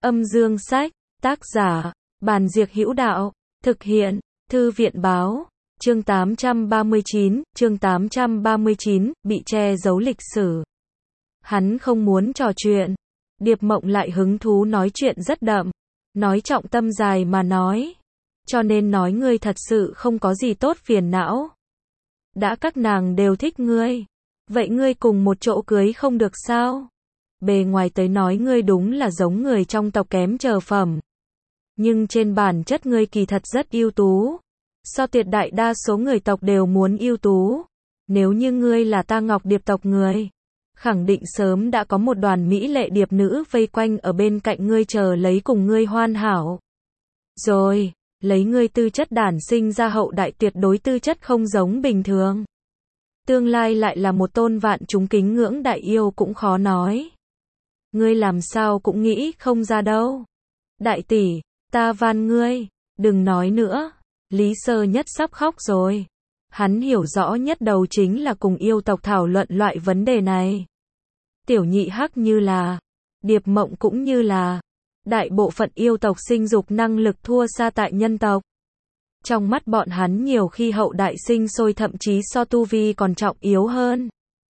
Âm dương sách, tác giả, Bàn Diệc Hữu Đạo, thực hiện, Thư viện báo, chương 839, bị che giấu lịch sử. Hắn không muốn trò chuyện. Điệp Mộng lại hứng thú nói chuyện rất đậm, nói trọng tâm dài mà nói. Cho nên nói ngươi thật sự không có gì tốt phiền não. Đã các nàng đều thích ngươi, vậy ngươi cùng một chỗ cưới không được sao? Bề ngoài tới nói ngươi đúng là giống người trong tộc kém chờ phẩm. Nhưng trên bản chất ngươi kỳ thật rất ưu tú. So tuyệt đại đa số người tộc đều muốn ưu tú. Nếu như ngươi là ta Ngọc Điệp tộc người, khẳng định sớm đã có một đoàn mỹ lệ điệp nữ vây quanh ở bên cạnh ngươi chờ lấy cùng ngươi hoàn hảo. Rồi, lấy ngươi tư chất đản sinh ra hậu đại tuyệt đối tư chất không giống bình thường. Tương lai lại là một tôn vạn chúng kính ngưỡng đại yêu cũng khó nói. Ngươi làm sao cũng nghĩ không ra đâu. Đại tỷ, ta van ngươi, đừng nói nữa. Lý Sơ Nhất sắp khóc rồi. Hắn hiểu rõ nhất đầu chính là cùng yêu tộc thảo luận loại vấn đề này. Tiểu Nhị Hắc như là, Điệp Mộng cũng như là, đại bộ phận yêu tộc sinh dục năng lực thua xa tại nhân tộc. Trong mắt bọn hắn nhiều khi hậu đại sinh sôi thậm chí so tu vi còn trọng yếu hơn.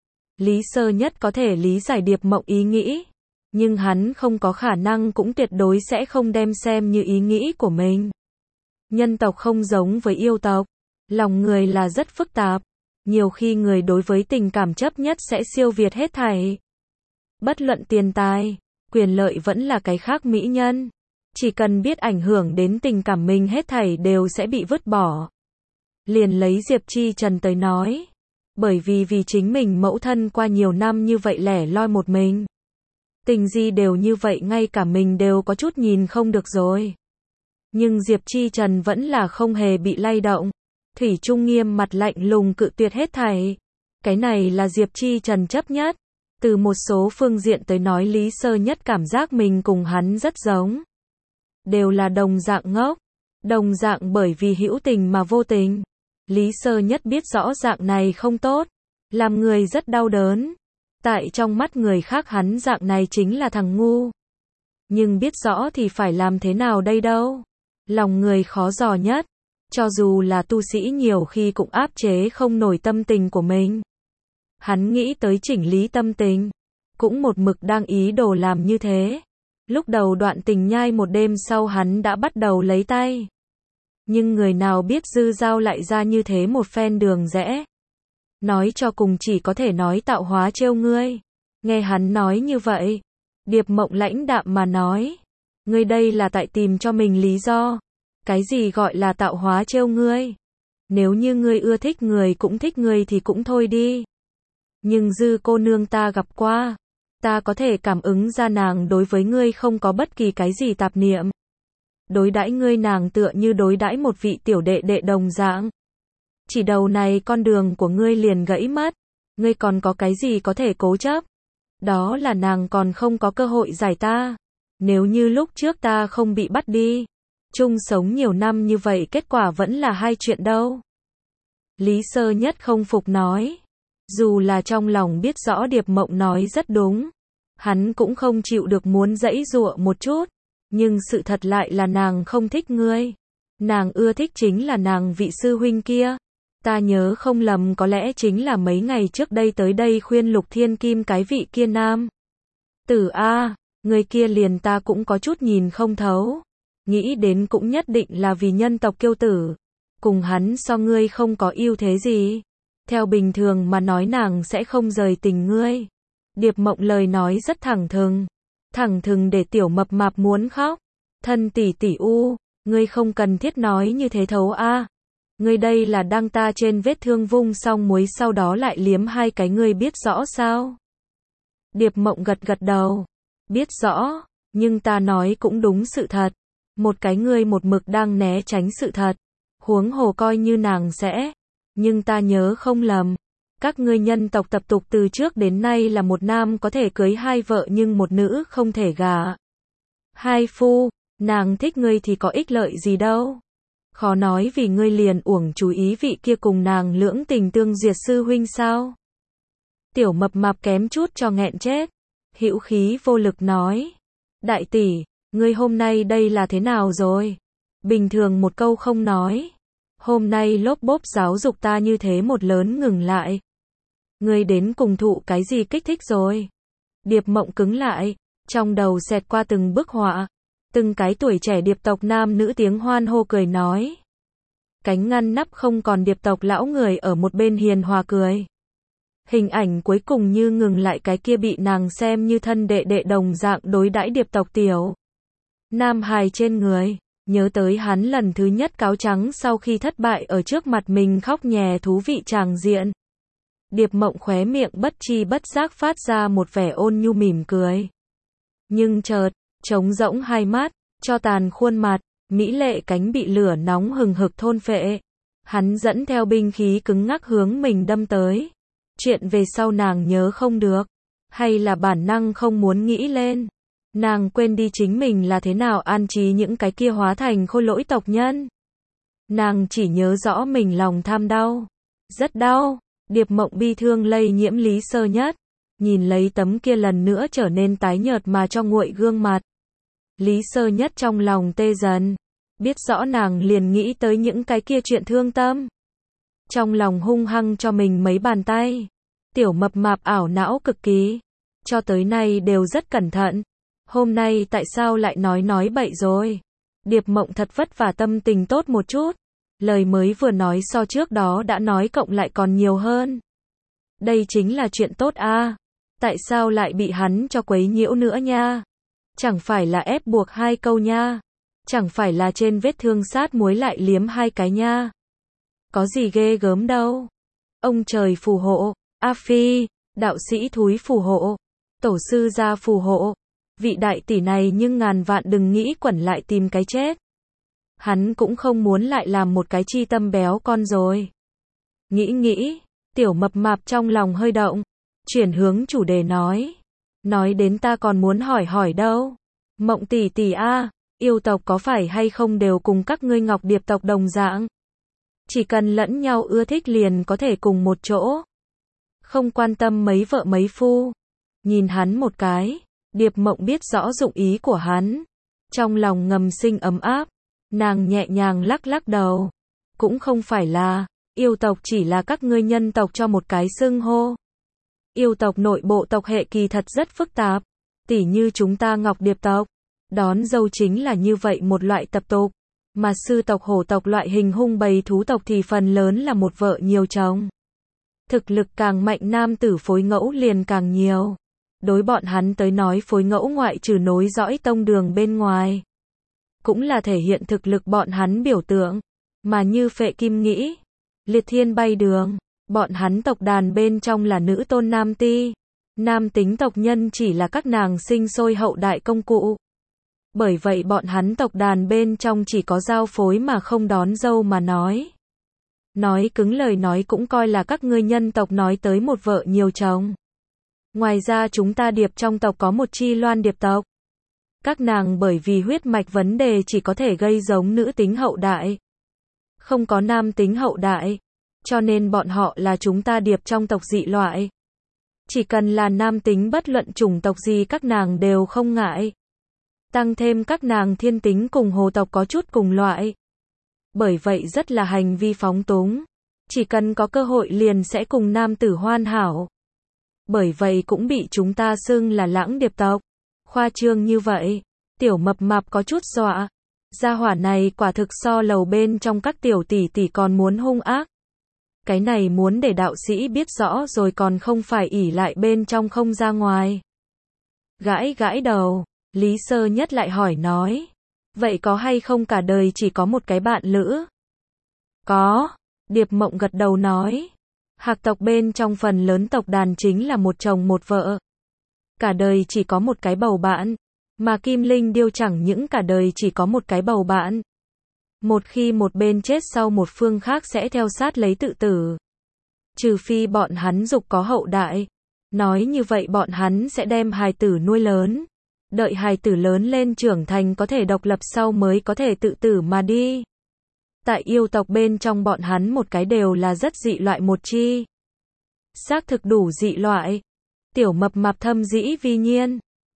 Lý Sơ Nhất có thể lý giải Điệp Mộng ý nghĩ, nhưng hắn không có khả năng cũng tuyệt đối sẽ không đem xem như ý nghĩ của mình. Nhân tộc không giống với yêu tộc, lòng người là rất phức tạp, nhiều khi người đối với tình cảm chấp nhất sẽ siêu việt hết thảy. Bất luận tiền tài, quyền lợi vẫn là cái khác mỹ nhân, chỉ cần biết ảnh hưởng đến tình cảm mình hết thảy đều sẽ bị vứt bỏ. Liền lấy Diệp Chi Trần tới nói, bởi vì chính mình mẫu thân qua nhiều năm như vậy lẻ loi một mình. Tình gì đều như vậy ngay cả mình đều có chút nhìn không được rồi. Nhưng Diệp Chi Trần vẫn là không hề bị lay động. Thủy chung nghiêm mặt lạnh lùng cự tuyệt hết thảy. Cái này là Diệp Chi Trần chấp nhất. Từ một số phương diện tới nói Lý Sơ Nhất cảm giác mình cùng hắn rất giống. Đều là đồng dạng ngốc. Đồng dạng bởi vì hữu tình mà vô tình. Lý Sơ Nhất biết rõ dạng này không tốt. Làm người rất đau đớn. Tại trong mắt người khác hắn dạng này chính là thằng ngu. Nhưng biết rõ thì phải làm thế nào đây đâu. Lòng người khó dò nhất. Cho dù là tu sĩ nhiều khi cũng áp chế không nổi tâm tình của mình. Hắn nghĩ tới chỉnh lý tâm tình. Cũng một mực đang ý đồ làm như thế. Lúc đầu đoạn tình nhai một đêm sau hắn đã bắt đầu lấy tay. Nhưng người nào biết Dư Giao lại ra như thế một phen đường rẽ. Nói cho cùng chỉ có thể nói tạo hóa trêu ngươi. Nghe hắn nói như vậy, Điệp Mộng lãnh đạm mà nói. Ngươi đây là tại tìm cho mình lý do. Cái gì gọi là tạo hóa trêu ngươi? Nếu như ngươi ưa thích người cũng thích ngươi thì cũng thôi đi. Nhưng Dư cô nương ta gặp qua. Ta có thể cảm ứng ra nàng đối với ngươi không có bất kỳ cái gì tạp niệm. Đối đãi ngươi nàng tựa như đối đãi một vị tiểu đệ đệ đồng dạng. Chỉ đầu này con đường của ngươi liền gãy mất. Ngươi còn có cái gì có thể cố chấp? Đó là nàng còn không có cơ hội giải ta. Nếu như lúc trước ta không bị bắt đi, chung sống nhiều năm như vậy kết quả vẫn là hai chuyện đâu. Lý Sơ Nhất không phục nói. Dù là trong lòng biết rõ Điệp Mộng nói rất đúng. Hắn cũng không chịu được muốn giãy giụa một chút. Nhưng sự thật lại là nàng không thích ngươi. Nàng ưa thích chính là nàng vị sư huynh kia. Ta nhớ không lầm có lẽ chính là mấy ngày trước đây tới đây khuyên Lục Thiên Kim cái vị kia nam tử a, người kia liền ta cũng có chút nhìn không thấu. Nghĩ đến cũng nhất định là vì nhân tộc kiêu tử. Cùng hắn so ngươi không có ưu thế gì. Theo bình thường mà nói nàng sẽ không rời tình ngươi. Điệp Mộng lời nói rất thẳng thừng để tiểu mập mạp muốn khóc. Thân tỷ tỷ u, ngươi không cần thiết nói như thế thấu a. Ngươi đây là đang ta trên vết thương vung xong muối sau đó lại liếm hai cái ngươi biết rõ sao? Điệp Mộng gật gật đầu. Biết rõ, nhưng ta nói cũng đúng sự thật. Một cái ngươi một mực đang né tránh sự thật. Huống hồ coi như nàng sẽ. Nhưng ta nhớ không lầm. Các ngươi nhân tộc tập tục từ trước đến nay là một nam có thể cưới hai vợ nhưng một nữ không thể gả hai phu. Nàng thích ngươi thì có ích lợi gì đâu. Khó nói vì ngươi liền uổng chú ý vị kia cùng nàng lưỡng tình tương duyệt sư huynh sao? Tiểu mập mạp kém chút cho nghẹn chết. Hữu khí vô lực nói. Đại tỷ, Ngươi hôm nay đây là thế nào rồi? Bình thường một câu không nói. Hôm nay lốp bốp giáo dục ta như thế một lớn ngừng lại. Ngươi đến cùng thụ cái gì kích thích rồi? Điệp Mộng cứng lại, trong đầu xẹt qua từng bức họa, từng cái tuổi trẻ điệp tộc nam nữ tiếng hoan hô cười nói. Cánh ngăn nắp không còn điệp tộc lão người ở một bên hiền hòa cười. Hình ảnh cuối cùng như ngừng lại cái kia bị nàng xem như thân đệ đệ đồng dạng đối đãi điệp tộc tiểu nam hài trên người, nhớ tới hắn lần thứ nhất cáo trắng sau khi thất bại ở trước mặt mình khóc nhè thú vị tràng diện. Điệp Mộng khóe miệng bất tri bất giác phát ra một vẻ ôn nhu mỉm cười. Nhưng chợt, trống rỗng hai mắt, cho tàn khuôn mặt, mỹ lệ cánh bị lửa nóng hừng hực thôn phệ. Hắn dẫn theo binh khí cứng ngắc hướng mình đâm tới. Chuyện về sau nàng nhớ không được, hay là bản năng không muốn nghĩ lên. Nàng quên đi chính mình là thế nào an trí những cái kia hóa thành khôi lỗi tộc nhân. Nàng chỉ nhớ rõ mình lòng tham đau. Rất đau. Điệp Mộng bi thương lây nhiễm Lý Sơ Nhất. Nhìn lấy tấm kia lần nữa trở nên tái nhợt mà cho nguội gương mặt. Lý Sơ Nhất trong lòng tê dần. Biết rõ nàng liền nghĩ tới những cái kia chuyện thương tâm. Trong lòng hung hăng cho mình mấy bàn tay. Tiểu mập mạp ảo não cực kỳ. Cho tới nay đều rất cẩn thận. Hôm nay tại sao lại nói bậy rồi? Điệp Mộng thật vất vả tâm tình tốt một chút. Lời mới vừa nói so trước đó đã nói cộng lại còn nhiều hơn. Đây chính là chuyện tốt a. Tại sao lại bị hắn cho quấy nhiễu nữa nha? Chẳng phải là ép buộc hai câu nha? Chẳng phải là trên vết thương sát muối lại liếm hai cái nha? Có gì ghê gớm đâu. Ông trời phù hộ, A Phi, đạo sĩ thúi phù hộ, tổ sư gia phù hộ. Vị đại tỷ này nhưng ngàn vạn đừng nghĩ quẩn lại tìm cái chết. Hắn cũng không muốn lại làm một cái chi tâm béo con rồi. Nghĩ, tiểu mập mạp trong lòng hơi động, chuyển hướng chủ đề nói. Nói đến ta còn muốn hỏi đâu. Mộng tỷ tỷ a, yêu tộc có phải hay không đều cùng các ngươi Ngọc Điệp tộc đồng dạng? Chỉ cần lẫn nhau ưa thích liền có thể cùng một chỗ. Không quan tâm mấy vợ mấy phu. Nhìn hắn một cái, Điệp Mộng biết rõ dụng ý của hắn. Trong lòng ngầm sinh ấm áp. Nàng nhẹ nhàng lắc đầu. Cũng không phải là, yêu tộc chỉ là các ngươi nhân tộc cho một cái xưng hô. Yêu tộc nội bộ tộc hệ kỳ thật rất phức tạp. Tỉ như chúng ta Ngọc Điệp tộc. Đón dâu chính là như vậy một loại tập tục. Mà sư tộc hổ tộc loại hình hung bầy thú tộc thì phần lớn là một vợ nhiều chồng. Thực lực càng mạnh nam tử phối ngẫu liền càng nhiều. Đối bọn hắn tới nói phối ngẫu ngoại trừ nối dõi tông đường bên ngoài. Cũng là thể hiện thực lực bọn hắn biểu tượng. Mà như Phệ Kim nghĩ, Liệt Thiên Bay Đường, bọn hắn tộc đàn bên trong là nữ tôn nam ti. Nam tính tộc nhân chỉ là các nàng sinh sôi hậu đại công cụ. Bởi vậy bọn hắn tộc đàn bên trong chỉ có giao phối mà không đón dâu mà nói. Nói cứng lời nói cũng coi là các ngươi nhân tộc nói tới một vợ nhiều chồng. Ngoài ra chúng ta điệp trong tộc có một chi loan điệp tộc. Các nàng bởi vì huyết mạch vấn đề chỉ có thể gây giống nữ tính hậu đại. Không có nam tính hậu đại. Cho nên bọn họ là chúng ta điệp trong tộc dị loại. Chỉ cần là nam tính bất luận chủng tộc gì các nàng đều không ngại. Tăng thêm các nàng thiên tính cùng hồ tộc có chút cùng loại. Bởi vậy rất là hành vi phóng túng. Chỉ cần có cơ hội liền sẽ cùng nam tử hoàn hảo. Bởi vậy cũng bị chúng ta xưng là lãng điệp tộc. Khoa trương như vậy, tiểu mập mạp có chút dọa. Gia hỏa này quả thực so lầu bên trong các tiểu tỷ tỷ còn muốn hung ác. Cái này muốn để đạo sĩ biết rõ rồi còn không phải ỷ lại bên trong không ra ngoài. Gãi đầu, Lý Sơ Nhất lại hỏi nói. Vậy có hay không cả đời chỉ có một cái bạn lữ? Có, Điệp Mộng gật đầu nói. Hạc tộc bên trong phần lớn tộc đàn chính là một chồng một vợ. Cả đời chỉ có một cái bầu bạn. Mà Kim Linh Điêu chẳng những cả đời chỉ có một cái bầu bạn. Một khi một bên chết sau một phương khác sẽ theo sát lấy tự tử. Trừ phi bọn hắn dục có hậu đại. Nói như vậy bọn hắn sẽ đem hài tử nuôi lớn. Đợi hài tử lớn lên trưởng thành có thể độc lập sau mới có thể tự tử mà đi. Tại yêu tộc bên trong bọn hắn một cái đều là rất dị loại một chi. Xác thực đủ dị loại. Tiểu mập mạp thâm dĩ vi nhiên.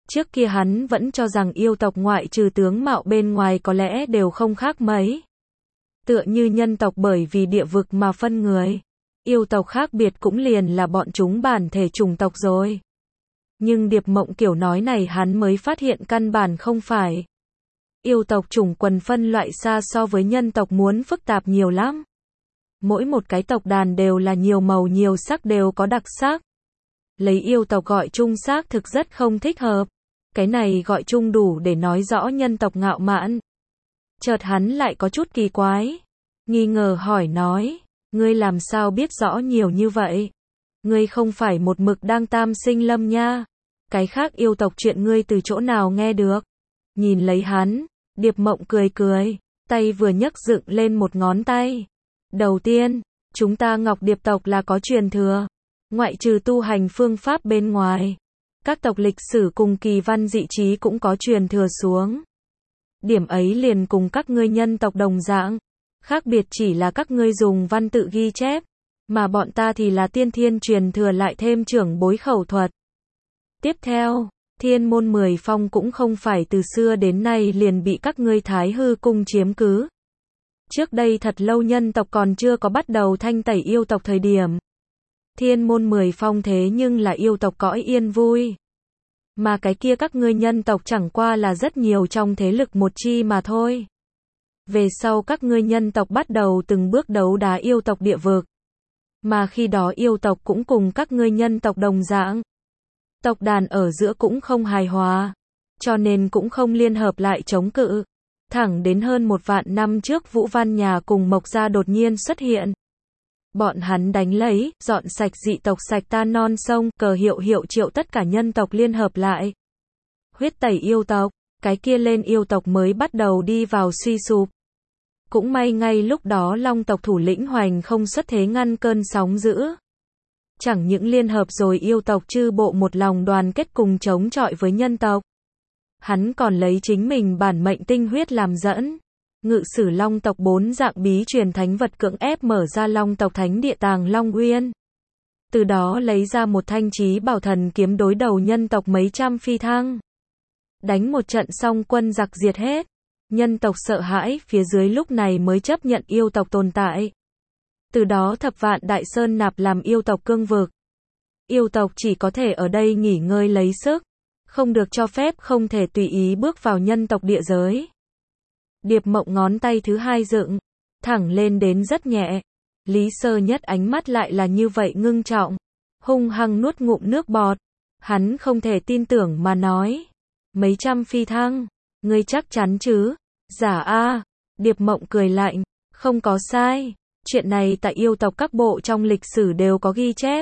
Trước kia hắn vẫn cho rằng yêu tộc ngoại trừ tướng mạo bên ngoài có lẽ đều không khác mấy. Tựa như nhân tộc bởi vì địa vực mà phân người. Yêu tộc khác biệt cũng liền là bọn chúng bản thể chủng tộc rồi. Nhưng Điệp Mộng kiểu nói này hắn mới phát hiện căn bản không phải. Yêu tộc chủng quần phân loại xa so với nhân tộc muốn phức tạp nhiều lắm. Mỗi một cái tộc đàn đều là nhiều màu nhiều sắc đều có đặc sắc. Lấy yêu tộc gọi chung xác thực rất không thích hợp. Cái này gọi chung đủ để nói rõ nhân tộc ngạo mạn. Chợt hắn lại có chút kỳ quái. Nghi ngờ hỏi nói, ngươi làm sao biết rõ nhiều như vậy? Ngươi không phải một mực đang tam sinh lâm nha. Cái khác yêu tộc chuyện ngươi từ chỗ nào nghe được? Nhìn lấy hắn, Điệp Mộng cười cười, tay vừa nhấc dựng lên một ngón tay. Đầu tiên, chúng ta Ngọc Điệp tộc là có truyền thừa. Ngoại trừ tu hành phương pháp bên ngoài, các tộc lịch sử cùng kỳ văn dị trí cũng có truyền thừa xuống. Điểm ấy liền cùng các ngươi nhân tộc đồng dạng. Khác biệt chỉ là các ngươi dùng văn tự ghi chép, mà bọn ta thì là tiên thiên truyền thừa lại thêm trưởng bối khẩu thuật. Tiếp theo, Thiên môn 10 phong cũng không phải từ xưa đến nay liền bị các ngươi Thái Hư cung chiếm cứ. Trước đây thật lâu nhân tộc còn chưa có bắt đầu thanh tẩy yêu tộc thời điểm. Thiên môn 10 phong thế nhưng là yêu tộc cõi yên vui. Mà cái kia các ngươi nhân tộc chẳng qua là rất nhiều trong thế lực một chi mà thôi. Về sau các ngươi nhân tộc bắt đầu từng bước đấu đá yêu tộc địa vực. Mà khi đó yêu tộc cũng cùng các ngươi nhân tộc đồng dạng. Tộc đàn ở giữa cũng không hài hòa. Cho nên cũng không liên hợp lại chống cự. Thẳng đến hơn 1 vạn năm trước Vũ Văn Nhà cùng Mộc Gia đột nhiên xuất hiện. Bọn hắn đánh lấy, dọn sạch dị tộc sạch tan non sông, cờ hiệu triệu tất cả nhân tộc liên hợp lại. Huyết tẩy yêu tộc, cái kia lên yêu tộc mới bắt đầu đi vào suy sụp. Cũng may ngay lúc đó Long tộc thủ lĩnh Hoành không xuất thế ngăn cơn sóng dữ. Chẳng những liên hợp rồi yêu tộc chư bộ một lòng đoàn kết cùng chống chọi với nhân tộc. Hắn còn lấy chính mình bản mệnh tinh huyết làm dẫn. Ngự sử Long tộc 4 dạng bí truyền thánh vật cưỡng ép mở ra Long tộc thánh địa tàng Long Uyên. Từ đó lấy ra một thanh chí bảo thần kiếm đối đầu nhân tộc mấy trăm phi thăng. Đánh một trận xong quân giặc diệt hết. Nhân tộc sợ hãi phía dưới lúc này mới chấp nhận yêu tộc tồn tại. Từ đó Thập Vạn Đại Sơn nạp làm yêu tộc cương vực. Yêu tộc chỉ có thể ở đây nghỉ ngơi lấy sức. Không được cho phép không thể tùy ý bước vào nhân tộc địa giới. Điệp Mộng ngón tay thứ hai dựng, thẳng lên đến rất nhẹ. Lý Sơ Nhất ánh mắt lại là như vậy ngưng trọng. Hung hăng nuốt ngụm nước bọt. Hắn không thể tin tưởng mà nói. Mấy trăm phi thăng, ngươi chắc chắn chứ? Giả a. Điệp Mộng cười lạnh, không có sai. Chuyện này tại yêu tộc các bộ trong lịch sử đều có ghi chép.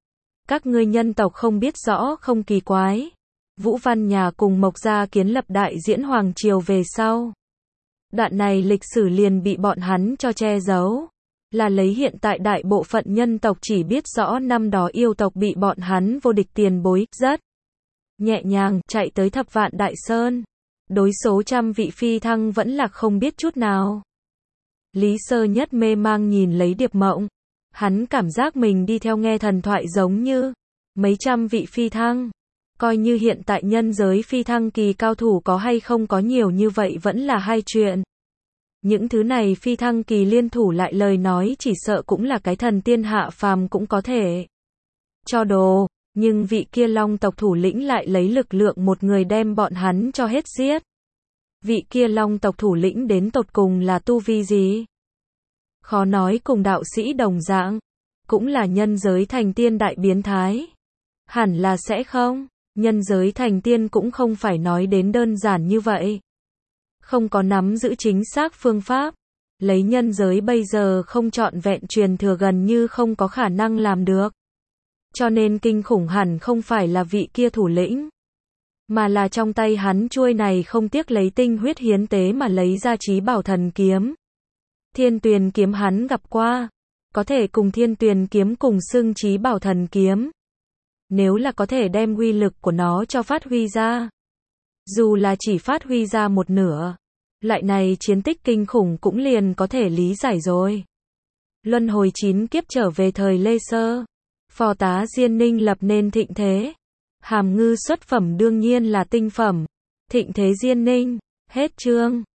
Các ngươi nhân tộc không biết rõ không kỳ quái. Vũ Văn Nhà cùng Mộc Gia kiến lập đại diễn hoàng triều về sau. Đoạn này lịch sử liền bị bọn hắn cho che giấu. Là lấy hiện tại đại bộ phận nhân tộc chỉ biết rõ năm đó yêu tộc bị bọn hắn vô địch tiền bối, rất nhẹ nhàng chạy tới Thập Vạn Đại Sơn. Đối số trăm vị phi thăng vẫn là không biết chút nào. Lý Sơ Nhất mê mang nhìn lấy Điệp Mộng. Hắn cảm giác mình đi theo nghe thần thoại giống như mấy trăm vị phi thăng. Coi như hiện tại nhân giới phi thăng kỳ cao thủ có hay không có nhiều như vậy vẫn là hai chuyện. Những thứ này phi thăng kỳ liên thủ lại lời nói chỉ sợ cũng là cái thần tiên hạ phàm cũng có thể cho đồ. Nhưng vị kia Long tộc thủ lĩnh lại lấy lực lượng một người đem bọn hắn cho hết giết. Vị kia Long tộc thủ lĩnh đến tột cùng là tu vi gì? Khó nói, cùng đạo sĩ đồng dạng. Cũng là nhân giới thành tiên đại biến thái. Hẳn là sẽ không. Nhân giới thành tiên cũng không phải nói đến đơn giản như vậy. Không có nắm giữ chính xác phương pháp. Lấy nhân giới bây giờ không trọn vẹn truyền thừa gần như không có khả năng làm được. Cho nên kinh khủng hẳn không phải là vị kia thủ lĩnh. Mà là trong tay hắn chuôi này không tiếc lấy tinh huyết hiến tế mà lấy ra chí bảo thần kiếm. Thiên Tuyền kiếm hắn gặp qua. Có thể cùng Thiên Tuyền kiếm cùng xưng chí bảo thần kiếm. Nếu là có thể đem uy lực của nó cho phát huy ra. Dù là chỉ phát huy ra một nửa. Loại này chiến tích kinh khủng cũng liền có thể lý giải rồi. Luân hồi 9 kiếp trở về thời Lê Sơ. Phò tá Diên Ninh lập nên thịnh thế. Hàm ngư xuất phẩm đương nhiên là tinh phẩm. Thịnh Thế Diên Ninh. Hết chương.